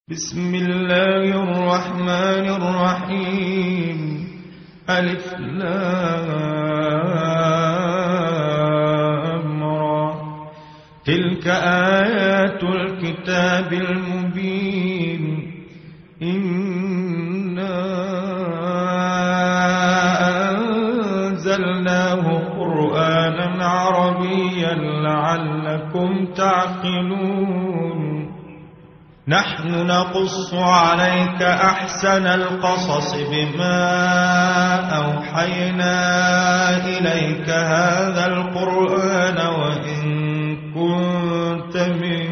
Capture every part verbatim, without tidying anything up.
بسم الله الرحمن الرحيم. ألف لام را. تلك آيات الكتاب المبين. إنا أنزلناه قرآنا عربيا لعلكم تعقلون. نحن نقص عليك أحسن القصص بما أوحينا إليك هذا القرآن وإن كنت من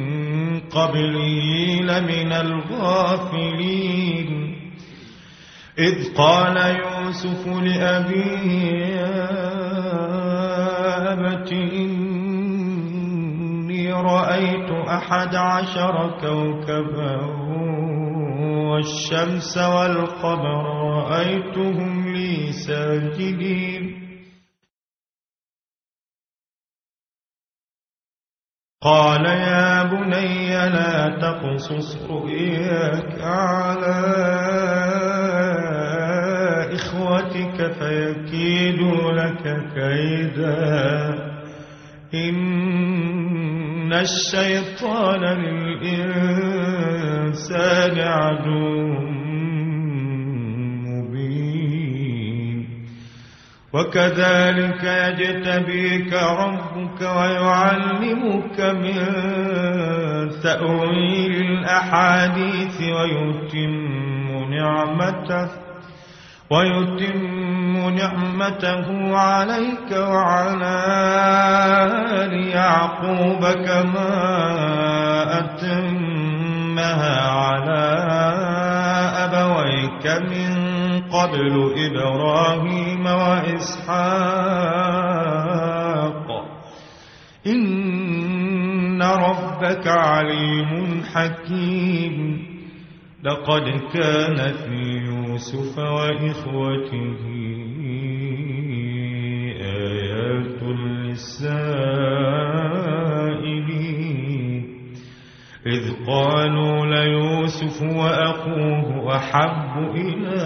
قبله لمن الغافلين. إذ قال يوسف لأبيه يا أبت إني رأيت أحد عشر كوكبا والشمس والقمر رأيتهم لي ساجدين. قال يا بني لا تقصص رؤياك على إخوتك فيكيدوا لك كيدا. إن الشيطان للإنسان عدو مبين. وكذلك يجتبيك ربك ويعلمك من تأويل الأحاديث ويتم نعمته ويتم نعمته عليك وعلى آل يعقوب كما أتمها على أبويك من قبل إبراهيم وإسحاق إن ربك عليم حكيم. لقد كان في يوسف وإخوته آيات للسائلين. إذ قالوا ليوسف وأخوه أحب إلى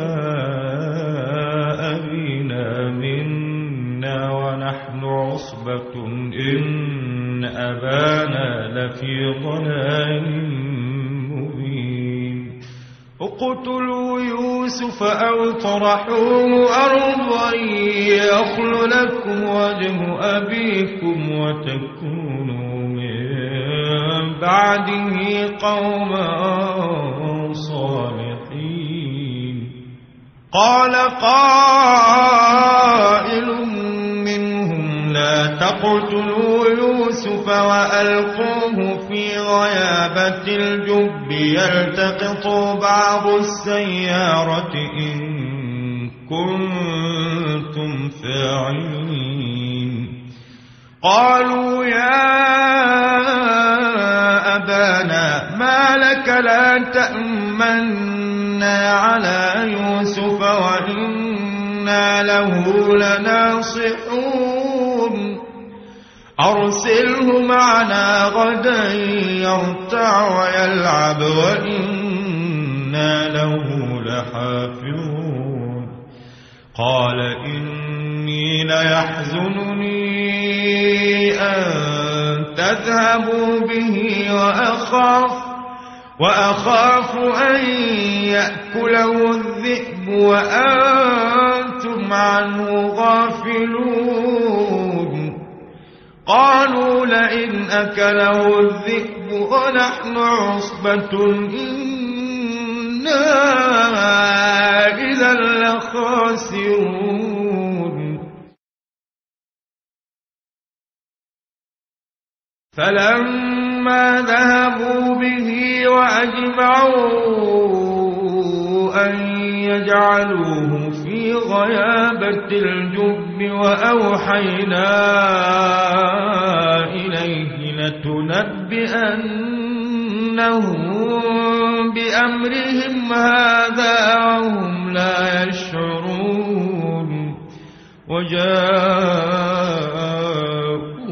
أبينا منا ونحن عصبة إن أبانا لفي ضلال مبين. اقتلوا يوسف أو طرحوه أرضا يخل لكم وجه أبيكم وتكونوا من بعده قوما صالحين. قال قائل منهم لا تقتلوا يوسف وألقوه في غيابة الجب يلتقطوا بعض السيارة إن كنتم فاعلين. قالوا يا أبانا ما لك لا تأمنا على يوسف وإنا له لناصحون. أرسله معنا غدا يرتع ويلعب وإنا له لحافظون. قال إني ليحزنني أن تذهبوا به وأخاف وأخاف أن يأكله الذئب وأنتم عنه غافلون. قالوا لئن أكله الذئب ونحن عصبة إنا إذا لخاسرون. فلما ذهبوا به وأجمعوا أن يجعلوه في غيابة الجب وأوحينا إليه لتنبئنهم بأمرهم هذا وهم لا يشعرون.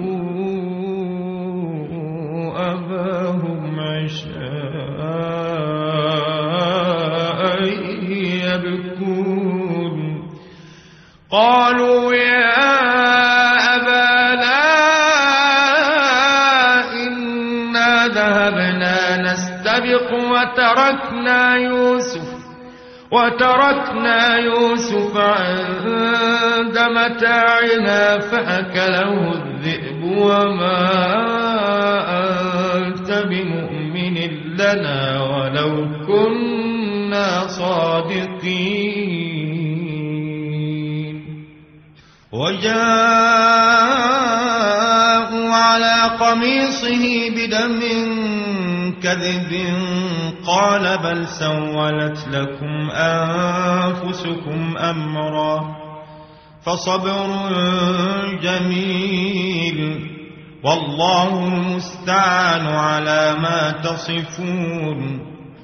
وجاءوا أباهم عشاء يبكون قالوا يا أبانا إنا ذهبنا نستبق وتركنا يوسف وتركنا يوسف عند متاعنا فأكله الذئب وما أنت بمؤمن لنا ولو كنا صادقين وجاءوا على قميصه بدم كذب قال بل سولت لكم أنفسكم أمرا فصبر جميل والله المستعان على ما تصفون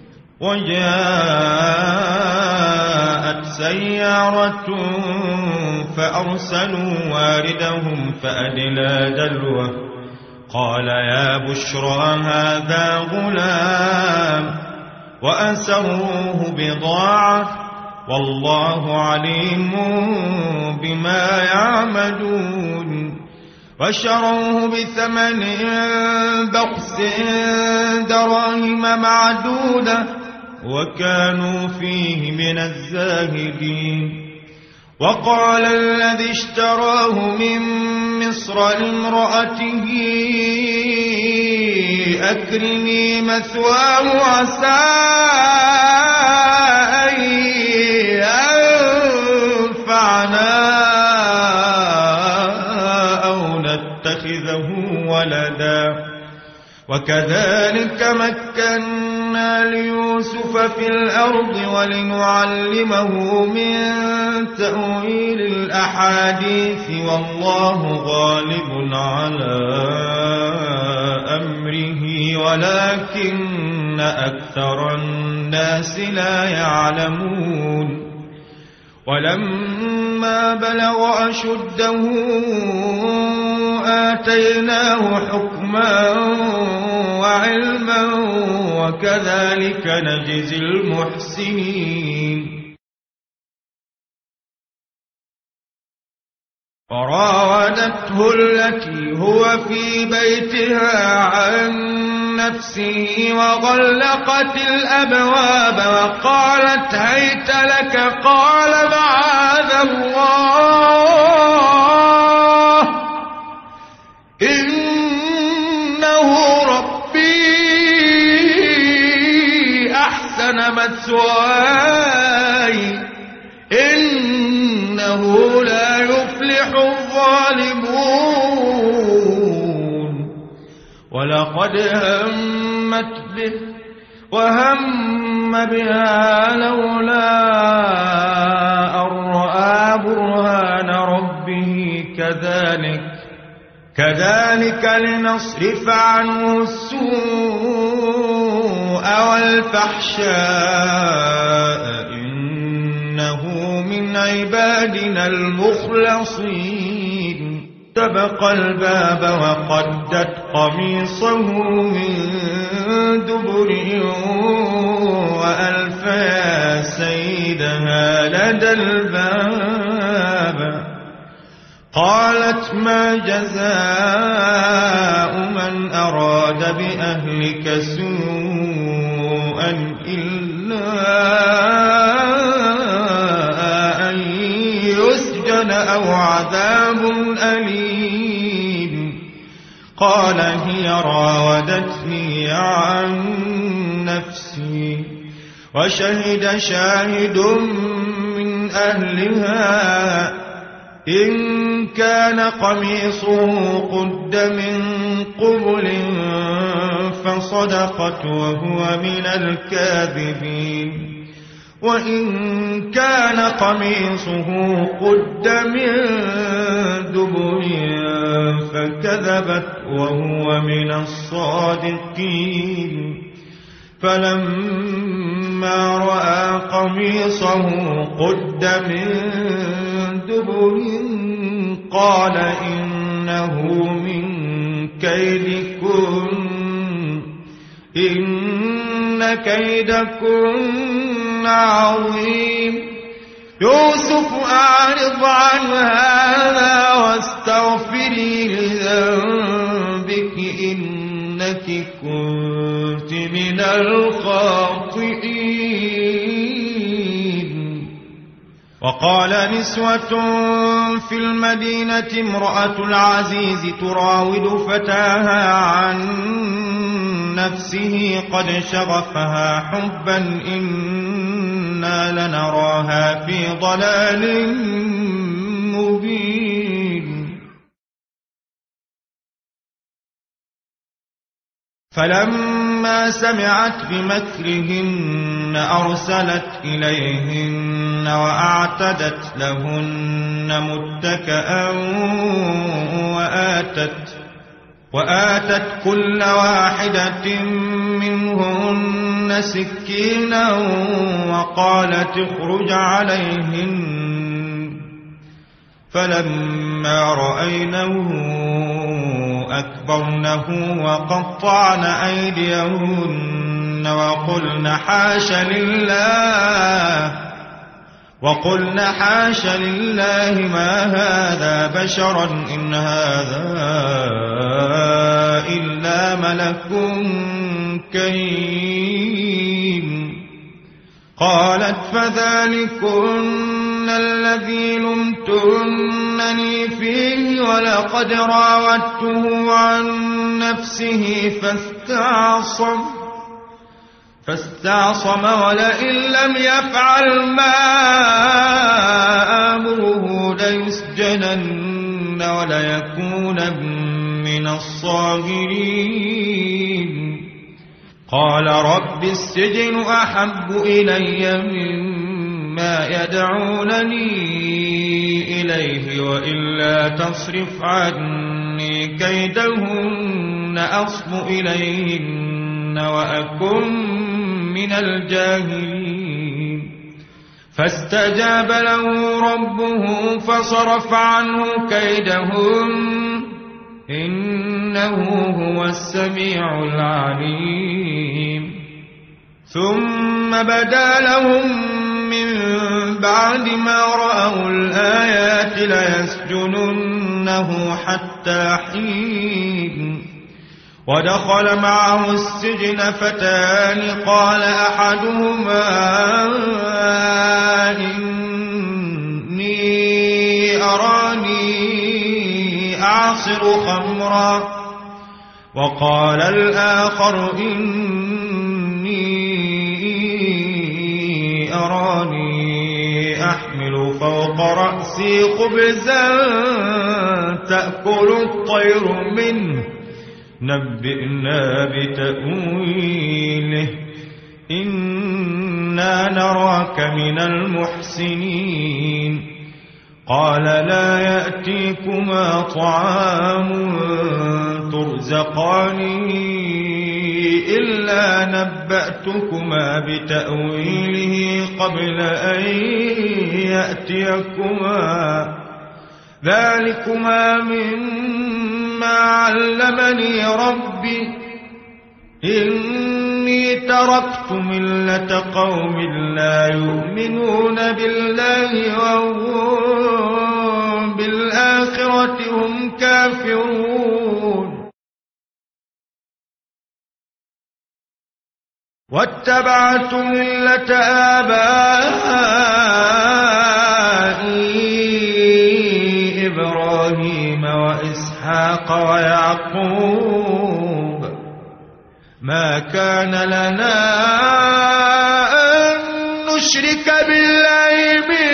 وجاءت سيارة فأرسلوا واردهم فأدلى دلوه قال يا بشرى هذا غلام وأسروه بضاعة والله عليم بما يعملون وشروه بثمن بخس دراهم معدودة وكانوا فيه من الزاهدين وقال الذي اشتراه من مصر لامرأته أكرمي مثواه عسى أن ينفعنا أو نتخذه ولدا وكذلك مكنا ليوسف في الأرض ولنعلمه من تأويل الأحاديث والله غالب على أمره ولكن أكثر الناس لا يعلمون ولما بلغ أشده آتيناه حكما وعلما وكذلك نجزي المحسنين وراودته التي هو في بيتها عن نفسه وغلقت الأبواب وقالت هيت لك قال معاذ الله إنه ربي أحسن مثواي إنه لا يفلح الظالمون ولقد همت به وهم بها لولا أن رأى برهان ربه كذلك كذلك لنصرف عنه السوء والفحشاء إنه من عبادنا المخلصين سبق الباب وقدت قميصه من دبر وألف يا سيدها لدى الباب قالت ما جزاء من أراد بأهلك سوءا إلا أن يسجن أو عذاب أليم قال هي راودتني عن نفسي وشهد شاهد من أهلها إن كان قميصه قد من قبل فصدقت وهو من الكاذبين وإن كان قميصه قد من دبر فكذبت وهو من الصادقين فلما رأى قميصه قد من دبر قال إنه من كيدكن إن كيدكن عظيم يوسف أعرض عن هذا واستغفري لذنبك إنك كنت من الخاطئين. وقال نسوة في المدينة امرأة العزيز تراود فتاها عن نفسه قد شغفها حبا إنا لنراها في ضلال مبين. فلما سمعت بمكرهن أرسلت إليهن وأعتدت لهن متكئا وآتت وآتت كل واحدة منهن سكينا وقالت اخرج عليهن. فلما رأينه أكبرنه وقطعن أيديهن وقلن حاش لله وقلن حاش لله ما هذا بشرا إن هذا إلا ملك كريم. قالت فذلكن الذي لمتنني فيه ولقد راودته عن نفسه فاستعصم فاستعصم ولئن لم يفعل ما آمره ليسجنن وليكون من الصاغرين. قال رب السجن أحب إلي مما يدعونني إليه وإلا تصرف عني كيدهن أصب إليهن وأكن من الجاهلين. فاستجاب له ربه فصرف عنه كيدهن إنه هو السميع العليم. ثم بدا لهم من بعد ما رأوا الآيات ليسجننه حتى حين. ودخل معه السجن فتان قال أحدهما إني أراني أعصر خمرا وقال الآخر إني أراني أحمل فوق رأسي خبزا تأكل الطير منه نبئنا بتأويله إنا نراك من المحسنين. قال لا يأتيكما طعام ترزقانه إلا نبأتكما بتأويله قبل أن يأتيكما ذلكما مما علمني ربي إني تركت ملة قوم لا يؤمنون بالله وهم بالآخرة هم كافرون. واتبعت ملة آبائي إبراهيم وإسحاق ويعقوب ما كان لنا أن نشرك بالله من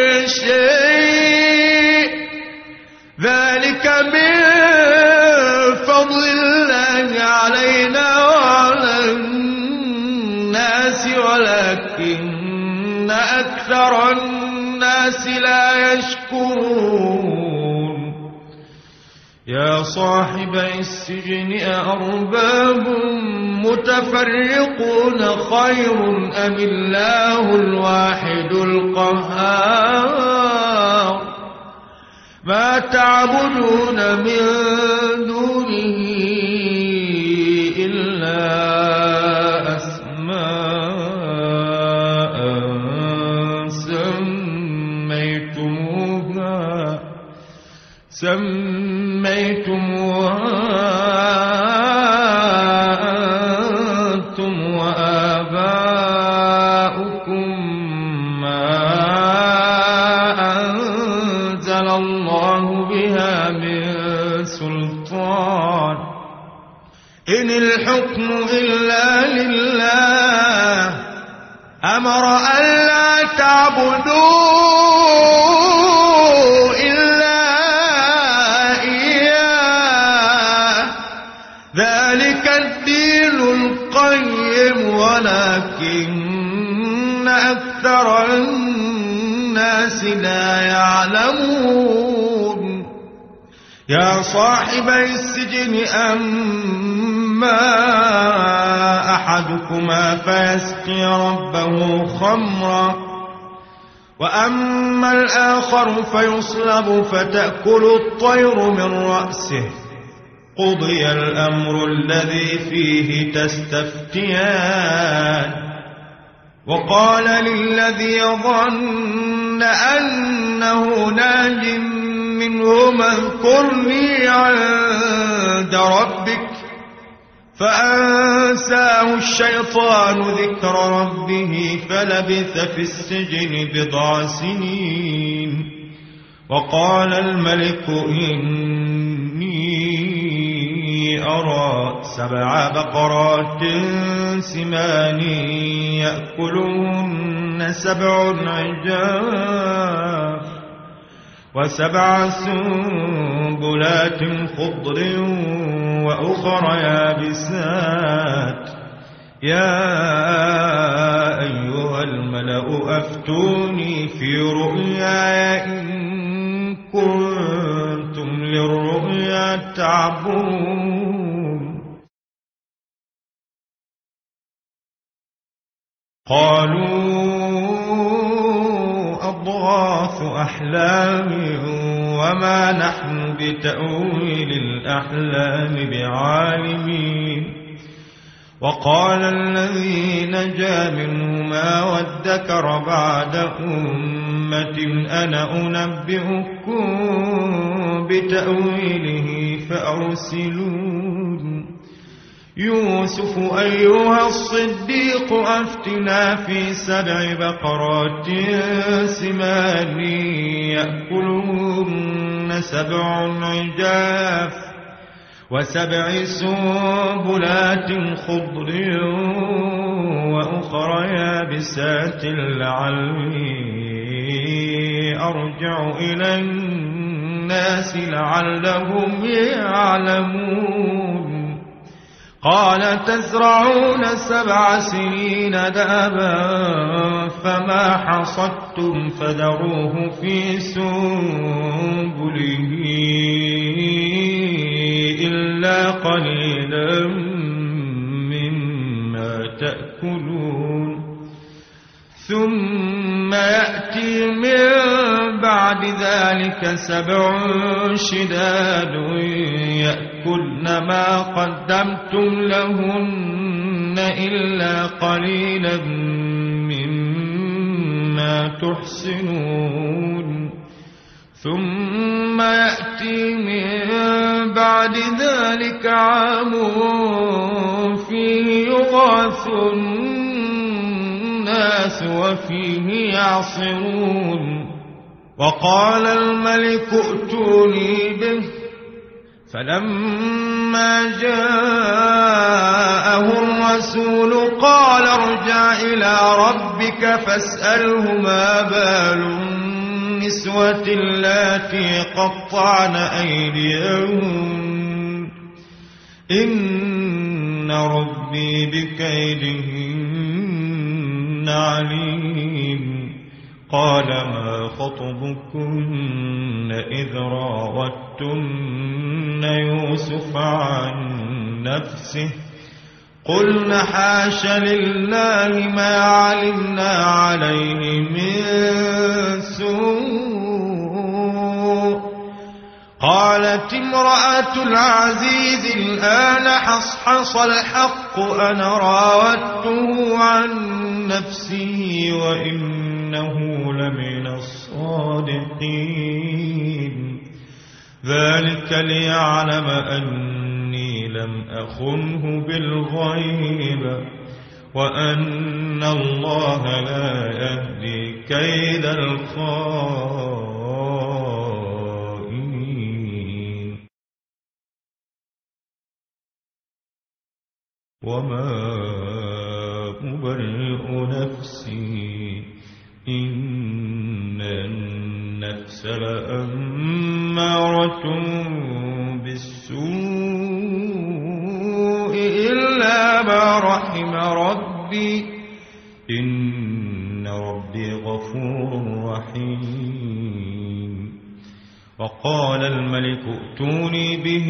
شيء ذلك من فضل الله علينا وعلى الناس ولكن أكثر الناس لا يشكرون. يا صاحبي السجن أأرباب متفرقون خير أم الله الواحد القهار ما تعبدون من دونه إلا سميتموها أنتم وآباؤكم ما أنزل الله بها من سلطان إن الحكم إلا لله أمر ألا تعبدوا إلا إياه ذلك الدين القيم ولكن أكثر الناس لا يعلمون يا صاحبي السجن أما أحدكما فيسقي ربه خمرا وأما الآخر فيصلب فتأكل الطير من رأسه قضي الأمر الذي فيه تستفتيان وقال للذي ظن أنه ناج منهما اذكرني عند ربك فأنساه الشيطان ذكر ربه فلبث في السجن بضع سنين وقال الملك إني أرى سبع بقرات سمان يأكلهن سبع عجاف وسبع سنبلات خضر وأخر يابسات يا أيها الملأ أفتوني في رؤياي إن كنتم للرؤيا تعبرون قالوا أضغاث أحلام وما نحن بتأويل الأحلام بعالمين وقال الذي نجا منهما وادكر بعد أمة أنا أنبئكم بتأويله فأرسلون يوسف أيها الصديق أفتنا في سبع بقرات سمان يأكلهن سبع عجاف وسبع سنبلات خضر وأخر يابسات لعلي أرجع إلى الناس لعلهم يعلمون قال تزرعون سبع سنين دابا فما حصدتم فذروه في سنبله إلا قليلا مما تأكلون ثم يأتي من بعد ذلك سبع شداد يأكلن ما قدمتم لهن إلا قليلا مما تحسنون ثم يأتي من بعد ذلك عام فيه يغاث الناس وفيه يعصرون وقال الملك ائتوني به فلما جاءه الرسول قال ارجع إلى ربك فاسأله ما بال النسوة اللاتي قطعن أيديهن إن ربي بكيدهن عليم قال ما خطبكن إذ راوتن يوسف عن نفسه قلن حاش لله ما علمنا عليه من سوء قالت امرأة العزيز الآن حصحص الحق أنا راودته عن نفسه وإن إنه لمن الصادقين ذلك ليعلم أني لم أخنه بالغيب وأن الله لا يهدي كيد الخائنين. وما أبرئ نفسي إن النفس لأمارة بالسوء إلا ما رحم ربي إن ربي غفور رحيم. وقال الملك ائتوني به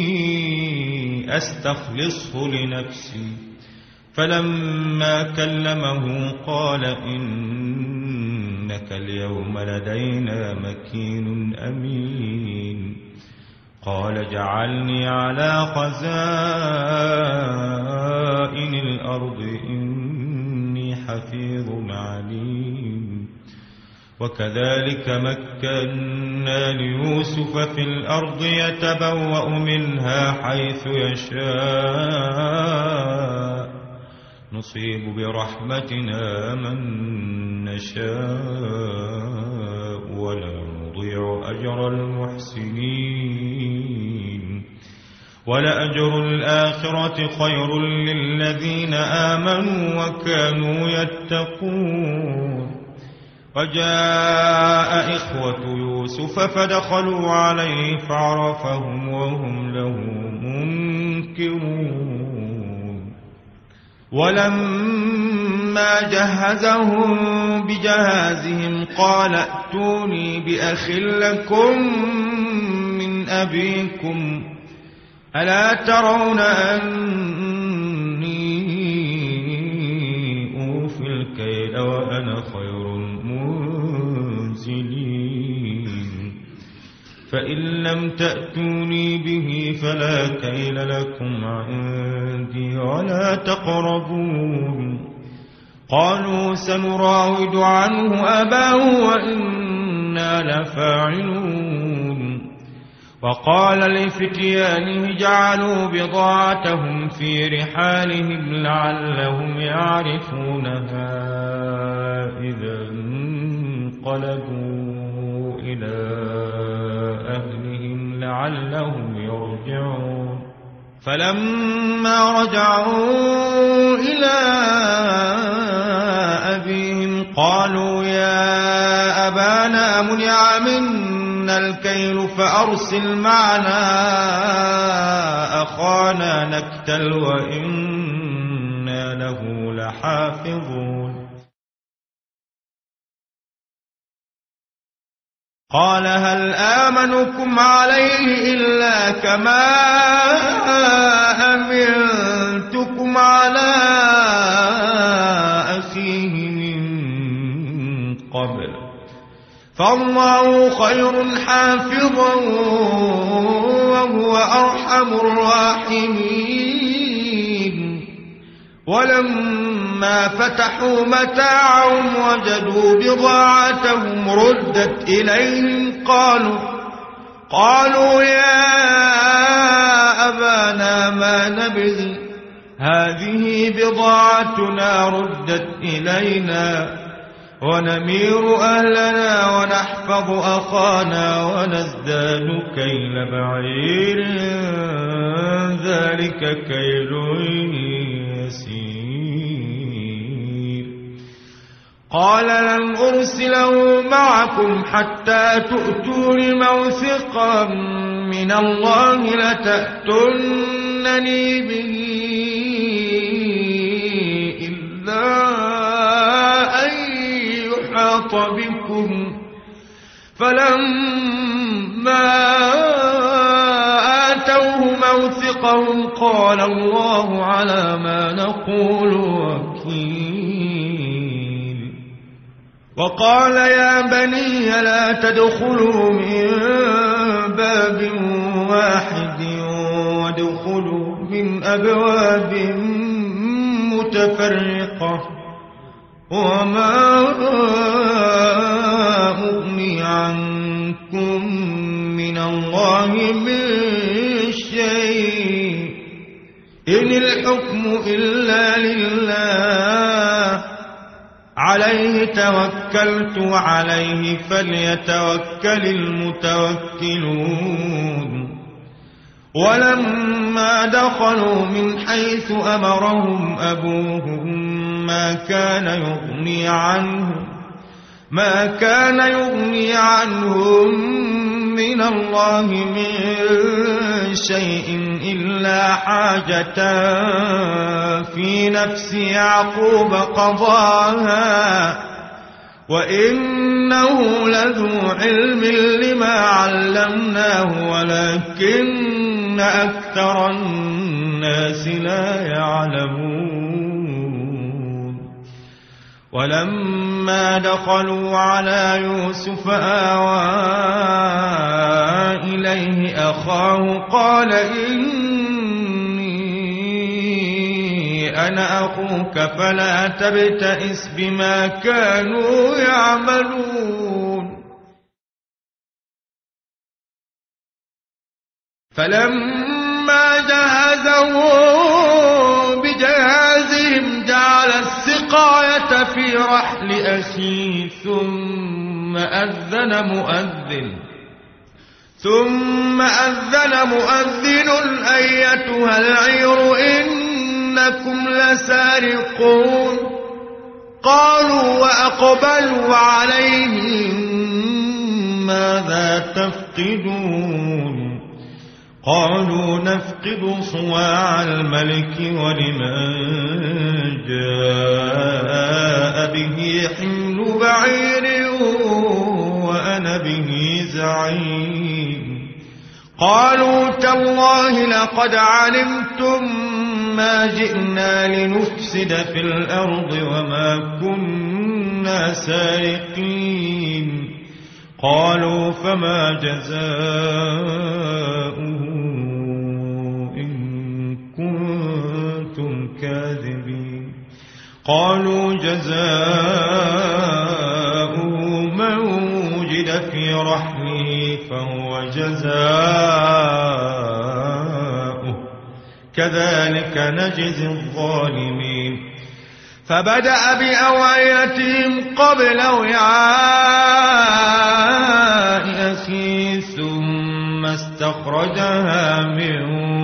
أستخلصه لنفسي فلما كلمه قال إنك اليوم لدينا مكين أمين. قال اجعلني على خزائن الأرض إني حفيظ عليم. وكذلك مكنا ليوسف في الأرض يتبوأ منها حيث يشاء نصيب برحمتنا من نشاء ولا نضيع أجر المحسنين. ولأجر الآخرة خير للذين آمنوا وكانوا يتقون. وجاء إخوة يوسف فدخلوا عليه فعرفهم وهم له منكرون. ولما جهزهم بجهازهم قال ائتوني بأخ لكم من أبيكم ألا ترون أني أوفي الكيل وأنا خير المنزلين. فإن لم تأتوني به فلا كيل لكم عندي ولا تقربون. قالوا سنراود عنه أباه وإنا لفاعلون. وقال لفتيانه جعلوا بضاعتهم في رحالهم لعلهم يعرفونها إذا انقلبوا إلى أهلهم لعلهم يرجعون. فلما رجعوا إلى أبيهم قالوا يا أبانا منع منا الكيل فأرسل معنا أخانا نكتل وإنا له لحافظون. قال هل آمنكم عليه إلا كما أمنتكم على أخيه من قبل فالله خير حافظا وهو أرحم الراحمين. ولما فتحوا متاعهم وجدوا بضاعتهم ردت إليهم قالوا قالوا يا أبانا ما نبغي هذه بضاعتنا ردت إلينا ونمير أهلنا ونحفظ أخانا ونزداد كيل بعير ذلك كيل يسير. قال لن أرسله معكم حتى تؤتون موثقا من الله لتأتونني به إلا أن يحاط بكم. فلما آتوه موثقهم قال الله على ما نقول وكيل. وقال يا بني لا تدخلوا من باب واحد وادخلوا من أبواب متفرقة وما أغني عنكم من الله من شيء إن الحكم إلا لله عليه توكلت وعليه فليتوكل المتوكلون ولما دخلوا من حيث أمرهم أبوهم ما كان يغني عنهم ما كان يغني عنهم من الله من شيء إلا حاجة في نفس يعقوب قضاها وإنه لذو علم لما علمناه ولكن أكثر الناس لا يعلمون ولما دخلوا على يوسف آوى إليه أخاه قال إني أنا أخوك فلا تبتئس بما كانوا يعملون فلما جهزهم بجهازهم جعل السقاية في رحل أخيه ثم أذن مؤذن ثم أذن مؤذن أيتها العير إنكم لسارقون قالوا وأقبلوا عليهم ماذا تفقدون قالوا نفقد صواع الملك ولمن جاء به حمل بعير وأنا به زعيم قالوا تالله لقد علمتم ما جئنا لنفسد في الأرض وما كنا سارقين قالوا فما جزاؤه كنتم كاذبين قالوا جزاؤه من وجد في رحله فهو جزاؤه كذلك نجزي الظالمين فبدأ بأوعيتهم قبل وعاء أخيه ثم استخرجها من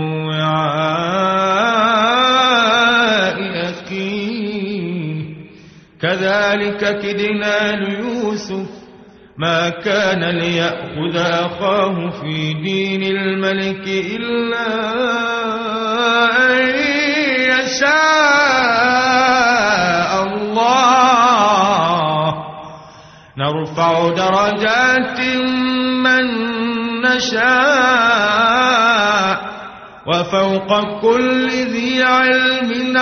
وعاء أخيه كذلك كدنا ليوسف ما كان ليأخذ أخاه في دين الملك إلا أن يشاء الله نرفع درجات من نشاء وفوق كل ذي علم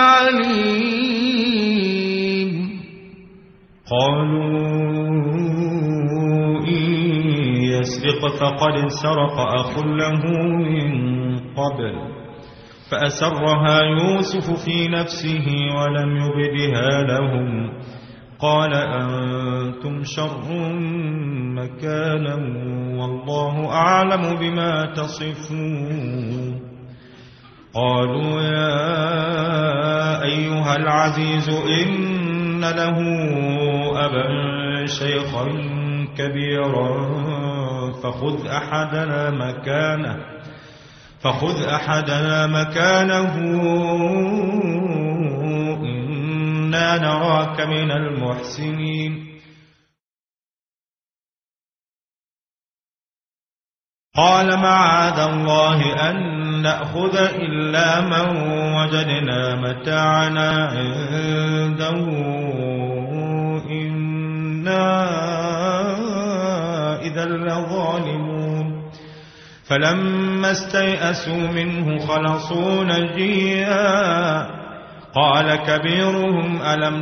عليم قالوا إن يسرق فقد سرق أخ له من قبل فأسرها يوسف في نفسه ولم يبدها لهم قال أنتم شر مكانا والله أعلم بما تصفون قالوا يا أيها العزيز إن له أبا شيخا كبيرا فخذ أحدنا مكانه فخذ أحدنا مكانه إنا نراك من المحسنين قال معاذ الله أن نأخذ إلا من وجدنا متاعنا عنده إنا إذا لظالمون فلما استيئسوا منه خلصوا نجيا قال كبيرهم ألم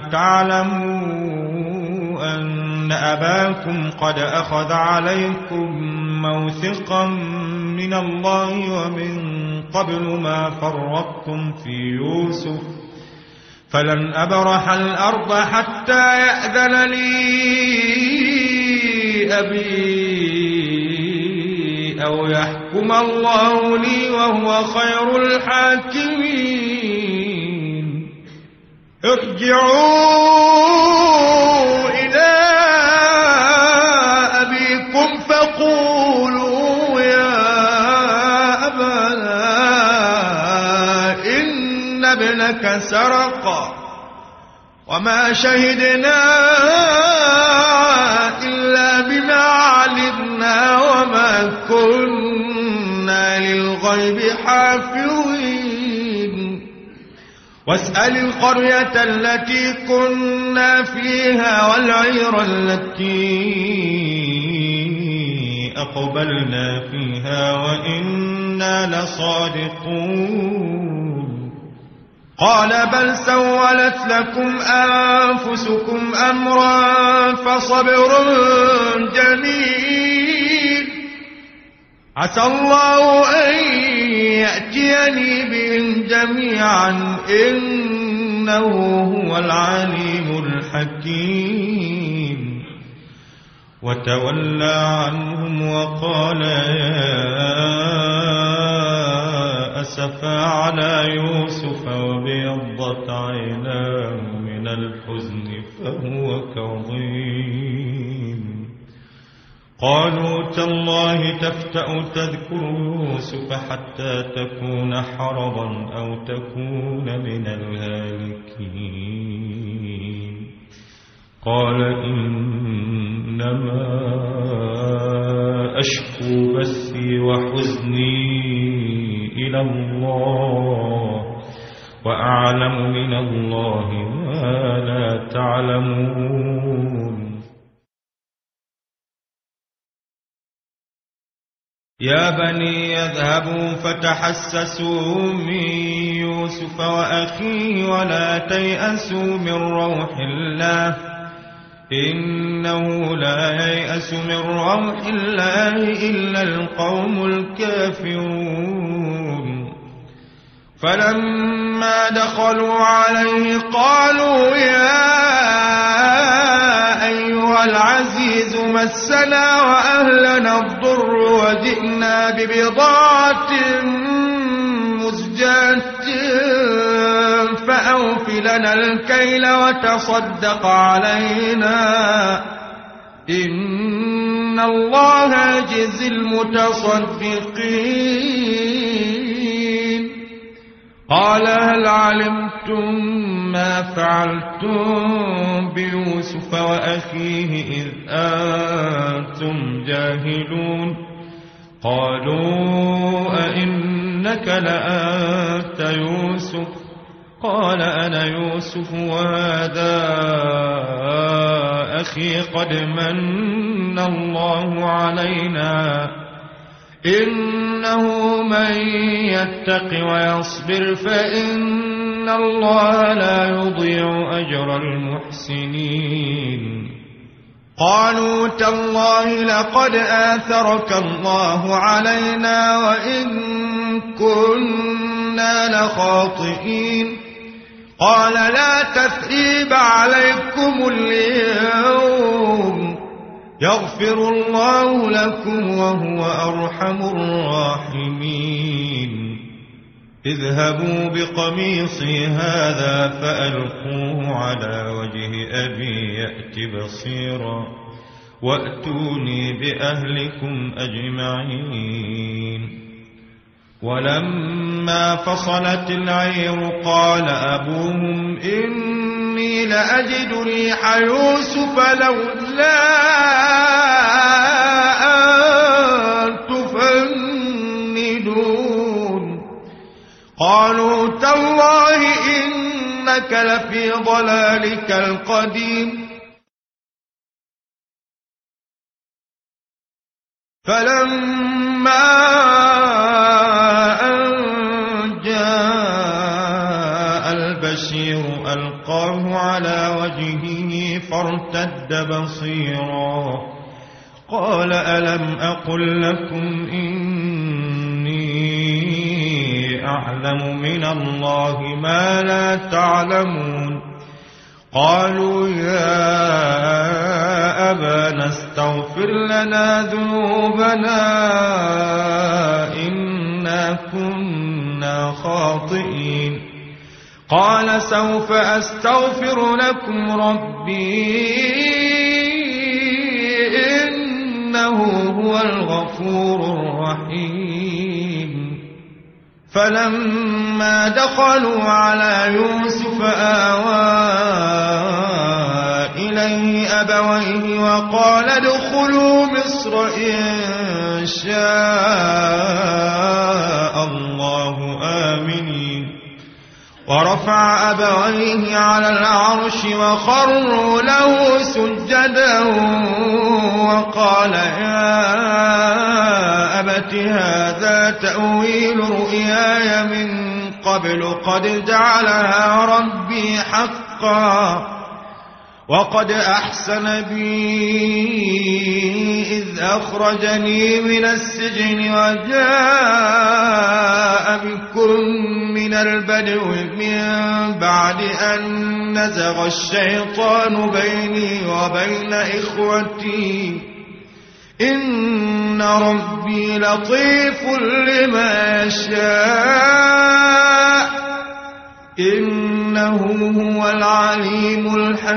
تعلموا أن أباكم قد أخذ عليكم موثقا من الله ومن قبل ما فرطتم في يوسف فلن أبرح الأرض حتى يأذن لي أبي أو يحكم الله لي وهو خير الحاكمين ارجعوا إلى أبيكم فقولوا يا أبانا إن ابنك سرق وما شهدنا إلا بما علمنا وما كنا للغيب حافظين واسأل القرية التي كنا فيها والعير التي أقبلنا فيها وإنا لصادقون قال بل سولت لكم أنفسكم أمرا فصبر جميل عسى الله أن يأتيني بهم جميعا إنه هو العليم الحكيم وتولى عنهم وقال يا أسفا على يوسف وابيضت عيناه من الحزن فهو كظيم قالوا تالله تفتأ تذكر يوسف حتى تكون حرضا أو تكون من الهالكين قال إنما أشكو بثي وحزني إلى الله وأعلم من الله ما لا تعلمون يا بني يذهبوا فتحسسوا من يوسف وأخيه ولا تيأسوا من روح الله إنه لا ييأس من روح الله إلا القوم الكافرون فلما دخلوا عليه قالوا يا أيها العزيز مسنا وأهلنا الضر وجئنا ببضاعة مزجاة فأوف لنا الكيل وتصدق علينا إن الله يجزي المتصدقين قال هل علمتم ما فعلتم بيوسف وأخيه إذ أنتم جاهلون قالوا أئنك لأنت يوسف قال أنا يوسف وهذا أخي قد من الله علينا إنه من يتق ويصبر فإن الله لا يضيع أجر المحسنين قالوا تالله لقد آثرك الله علينا وإن كنا لخاطئين قال لا تثريب عليكم اليوم يغفر الله لكم وهو أرحم الراحمين اذهبوا بقميصي هذا فألقوه على وجه أبي يأت بصيرا وأتوني بأهلكم أجمعين ولما فصلت العير قال أبوهم إني لأجد ريح يوسف لولا أن تفندون قالوا تالله إنك لفي ضلالك القديم فلما البشير ألقاه على وجهه فارتد بصيرا قال ألم أقل لكم إني أعلم من الله ما لا تعلمون قالوا يا أبانا استغفر واغفر لنا ذنوبنا إنا كنا خاطئين. قال سوف أستغفر لكم ربي إنه هو الغفور الرحيم. فلما دخلوا على يوسف آوى إليه أبويه وقال ادخلوا مصر إن شاء الله آمنين. ورفع أبويه على العرش وخروا له سجدا وقال يا أبت هذا تأويل رؤياي من قبل قد جعلها ربي حقا وقد أحسن بي إذ أخرجني من السجن وجاء بكم من البدو من بعد أن نزغ الشيطان بيني وبين إخوتي إن ربي لطيف لما يشاء إنه هو العليم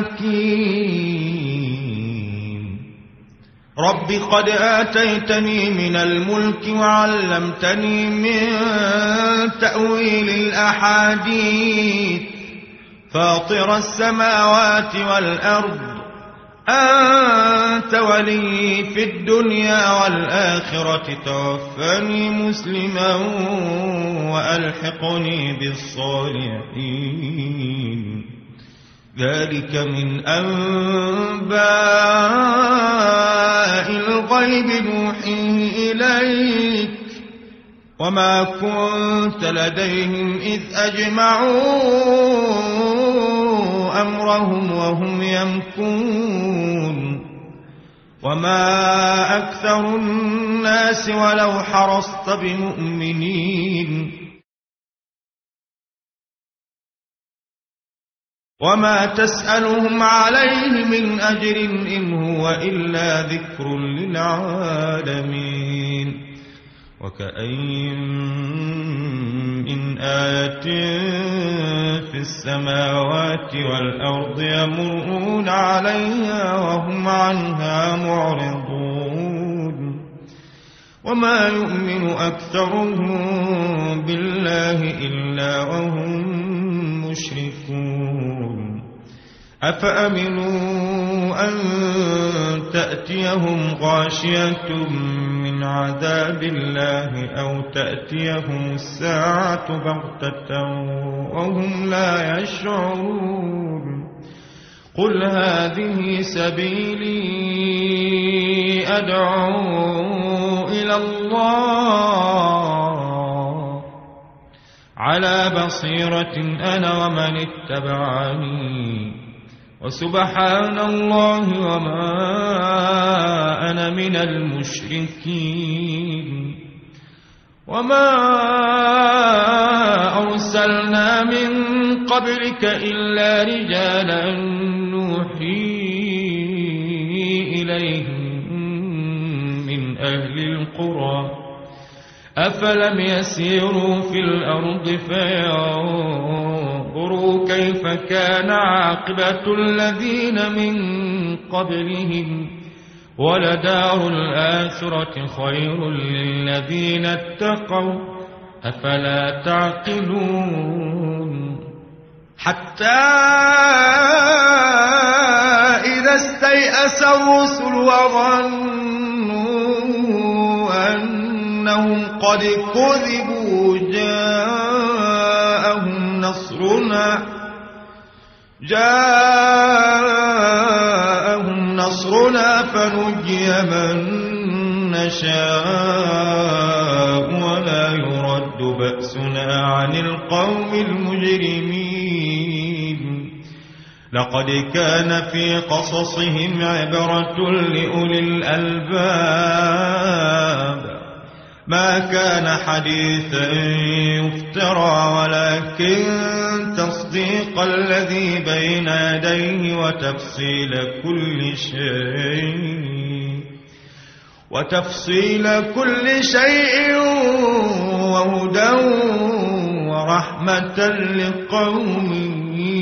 الحكيم. رب قد آتيتني من الملك وعلمتني من تأويل الأحاديث فاطر السماوات والأرض أنت ولي في الدنيا والآخرة توفني مسلما وألحقني بالصالحين. ذلك من أنباء الغيب نوحيه إليك وما كنت لديهم إذ أجمعوا أمرهم وهم يمكرون. وما أكثر الناس ولو حرصت بمؤمنين وما تسألهم عليه من أجر إن هو إلا ذكر للعالمين. وكأين من آية في السماوات والأرض يمرون عليها وهم عنها معرضون. وما يؤمن أكثرهم بالله إلا وهم مشركون. أفأمنوا أن تأتيهم غاشية من عذاب الله أو تأتيهم الساعة بغتة وهم لا يشعرون. قل هذه سبيلي أدعو إلى الله على بصيرة أنا ومن اتبعني وسبحان الله وما أنا من المشركين. وما أرسلنا من قبلك إلا رجالا نوحي إليهم من أهل القرى أفلم يسيروا في الأرض فينظروا كيف كان عاقبة الذين من قبلهم ولدار الآخرة خير للذين اتقوا أفلا تعقلون. حتى إذا استيأس الرسل وظنوا أنهم قد كذبوا جاءهم نصرنا جاءهم نصرنا فنجي من نشاء ولا يرد بأسنا عن القوم المجرمين. لقد كان في قصصهم عبرة لأولي الألباب ما كان حديثا يفترى ولكن تصديق الذي بين يديه وتفصيل كل شيء وتفصيل كل شيء وهدى ورحمة لقوم